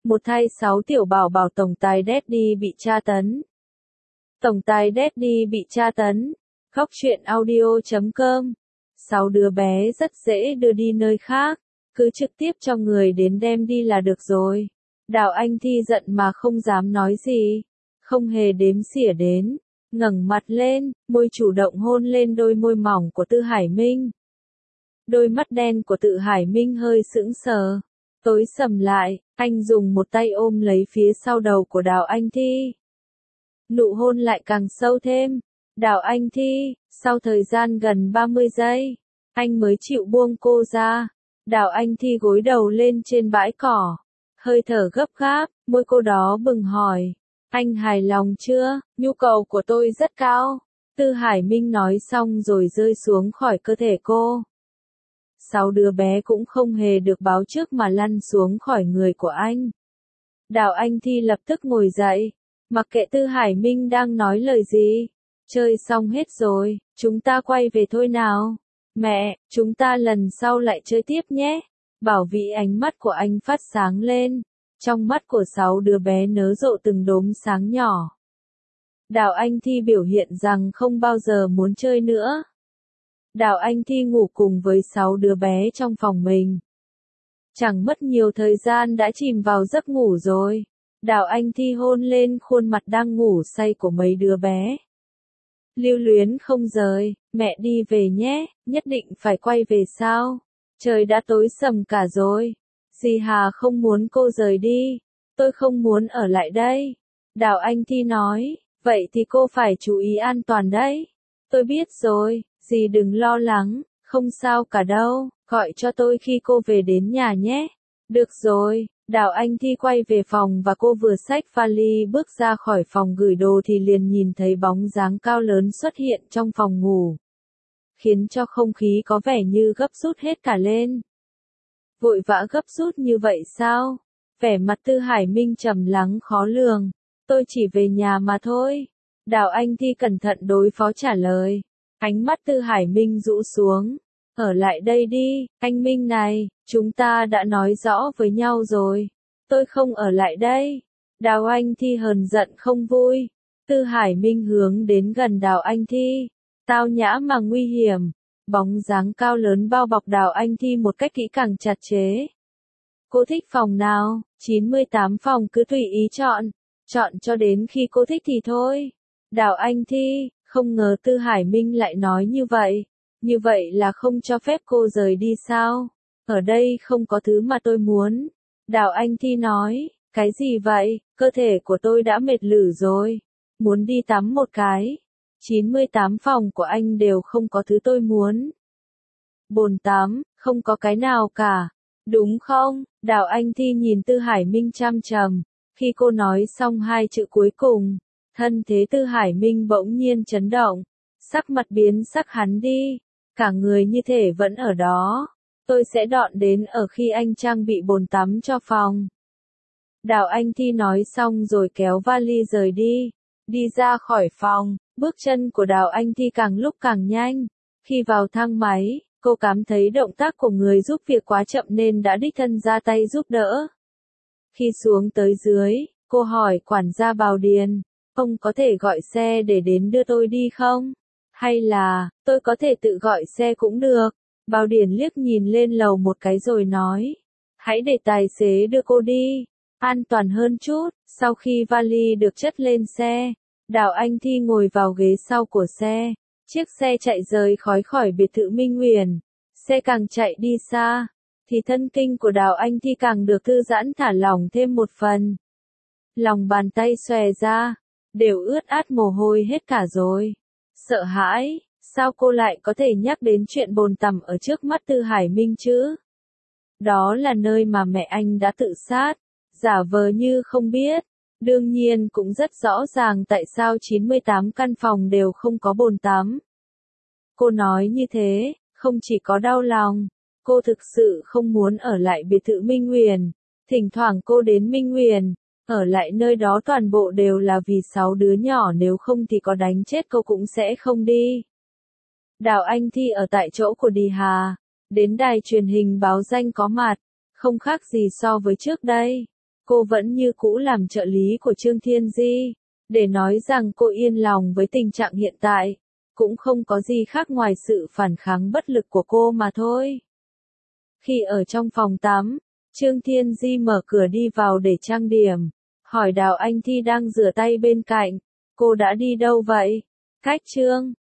Một thay 6 tiểu bảo bảo tổng tài Daddy bị tra tấn. Tổng tài Daddy bị tra tấn. Khóc chuyện audio.com. 6 đứa bé rất dễ đưa đi nơi khác, cứ trực tiếp cho người đến đem đi là được rồi. Đào Anh Thi giận mà không dám nói gì, không hề đếm xỉa đến, ngẩng mặt lên, môi chủ động hôn lên đôi môi mỏng của Tư Hải Minh. Đôi mắt đen của Tự Hải Minh hơi sững sờ, tối sầm lại, anh dùng một tay ôm lấy phía sau đầu của Đào Anh Thi. Nụ hôn lại càng sâu thêm. Đào Anh Thi, sau thời gian gần 30 giây, anh mới chịu buông cô ra. Đào Anh Thi gối đầu lên trên bãi cỏ, hơi thở gấp gáp, môi cô đó bừng hỏi. Anh hài lòng chưa? Nhu cầu của tôi rất cao. Tư Hải Minh nói xong rồi rơi xuống khỏi cơ thể cô. 6 đứa bé cũng không hề được báo trước mà lăn xuống khỏi người của anh. Đào Anh Thi lập tức ngồi dậy, mặc kệ Tư Hải Minh đang nói lời gì. Chơi xong hết rồi, chúng ta quay về thôi nào. Mẹ, chúng ta lần sau lại chơi tiếp nhé. Bảo Vĩ ánh mắt của anh phát sáng lên. Trong mắt của 6 đứa bé nớ rộ từng đốm sáng nhỏ. Đào Anh Thi biểu hiện rằng không bao giờ muốn chơi nữa. Đào Anh Thi ngủ cùng với 6 đứa bé trong phòng mình. Chẳng mất nhiều thời gian đã chìm vào giấc ngủ rồi. Đào Anh Thi hôn lên khuôn mặt đang ngủ say của mấy đứa bé. Lưu luyến không rời, mẹ đi về nhé, nhất định phải quay về sao? Trời đã tối sầm cả rồi. Dì Hà không muốn cô rời đi. Tôi không muốn ở lại đây. Đào Anh Thi nói, vậy thì cô phải chú ý an toàn đấy. Tôi biết rồi, dì đừng lo lắng, không sao cả đâu, gọi cho tôi khi cô về đến nhà nhé. Được rồi. Đào Anh Thi quay về phòng và cô vừa xách vali bước ra khỏi phòng gửi đồ thì liền nhìn thấy bóng dáng cao lớn xuất hiện trong phòng ngủ. Khiến cho không khí có vẻ như gấp rút hết cả lên. Vội vã gấp rút như vậy sao? Vẻ mặt Tư Hải Minh trầm lắng khó lường. Tôi chỉ về nhà mà thôi. Đào Anh Thi cẩn thận đối phó trả lời. Ánh mắt Tư Hải Minh rũ xuống. Ở lại đây đi, anh Minh này, chúng ta đã nói rõ với nhau rồi. Tôi không ở lại đây. Đào Anh Thi hờn giận không vui. Tư Hải Minh hướng đến gần Đào Anh Thi. Tao nhã mà nguy hiểm. Bóng dáng cao lớn bao bọc Đào Anh Thi một cách kỹ càng chặt chẽ. Cô thích phòng nào? 98 phòng cứ tùy ý chọn. Chọn cho đến khi cô thích thì thôi. Đào Anh Thi, không ngờ Tư Hải Minh lại nói như vậy. Như vậy là không cho phép cô rời đi sao? Ở đây không có thứ mà tôi muốn. Đào Anh Thi nói, cái gì vậy? Cơ thể của tôi đã mệt lử rồi. Muốn đi tắm một cái. 98 phòng của anh đều không có thứ tôi muốn. Bồn tắm, không có cái nào cả. Đúng không? Đào Anh Thi nhìn Tư Hải Minh chăm chằm. Khi cô nói xong hai chữ cuối cùng, thân thế Tư Hải Minh bỗng nhiên chấn động. Sắc mặt biến sắc hắn đi. Cả người như thể vẫn ở đó. Tôi sẽ đọn đến ở khi anh trang bị bồn tắm cho phòng. Đào Anh Thi nói xong rồi kéo vali rời đi. Đi ra khỏi phòng, bước chân của Đào Anh Thi càng lúc càng nhanh. Khi vào thang máy, cô cảm thấy động tác của người giúp việc quá chậm nên đã đích thân ra tay giúp đỡ. Khi xuống tới dưới, cô hỏi quản gia Bào Điền, ông có thể gọi xe để đến đưa tôi đi không? Hay là, tôi có thể tự gọi xe cũng được. Bào Điền liếc nhìn lên lầu một cái rồi nói. Hãy để tài xế đưa cô đi. An toàn hơn chút. Sau khi vali được chất lên xe, Đào Anh Thi ngồi vào ghế sau của xe. Chiếc xe chạy rời khỏi biệt thự Minh Huyền. Xe càng chạy đi xa, thì thân kinh của Đào Anh Thi càng được thư giãn thả lỏng thêm một phần. Lòng bàn tay xòe ra, đều ướt át mồ hôi hết cả rồi. Sợ hãi, sao cô lại có thể nhắc đến chuyện bồn tắm ở trước mắt Tư Hải Minh chứ? Đó là nơi mà mẹ anh đã tự sát, giả vờ như không biết. Đương nhiên cũng rất rõ ràng tại sao 98 căn phòng đều không có bồn tắm. Cô nói như thế, không chỉ có đau lòng, cô thực sự không muốn ở lại biệt thự Minh Huyền. Thỉnh thoảng cô đến Minh Huyền, ở lại nơi đó toàn bộ đều là vì 6 đứa nhỏ, nếu không thì có đánh chết cô cũng sẽ không đi. Đào Anh Thi ở tại chỗ của Đi Hà, đến đài truyền hình báo danh có mặt, không khác gì so với trước đây. cô vẫn như cũ làm trợ lý của Trương Thiên Di, để nói rằng cô yên lòng với tình trạng hiện tại, cũng không có gì khác ngoài sự phản kháng bất lực của cô mà thôi. Khi ở trong phòng tắm, Trương Thiên Di mở cửa đi vào để trang điểm, hỏi Đào Anh Thi đang rửa tay bên cạnh, cô đã đi đâu vậy? Cách Trương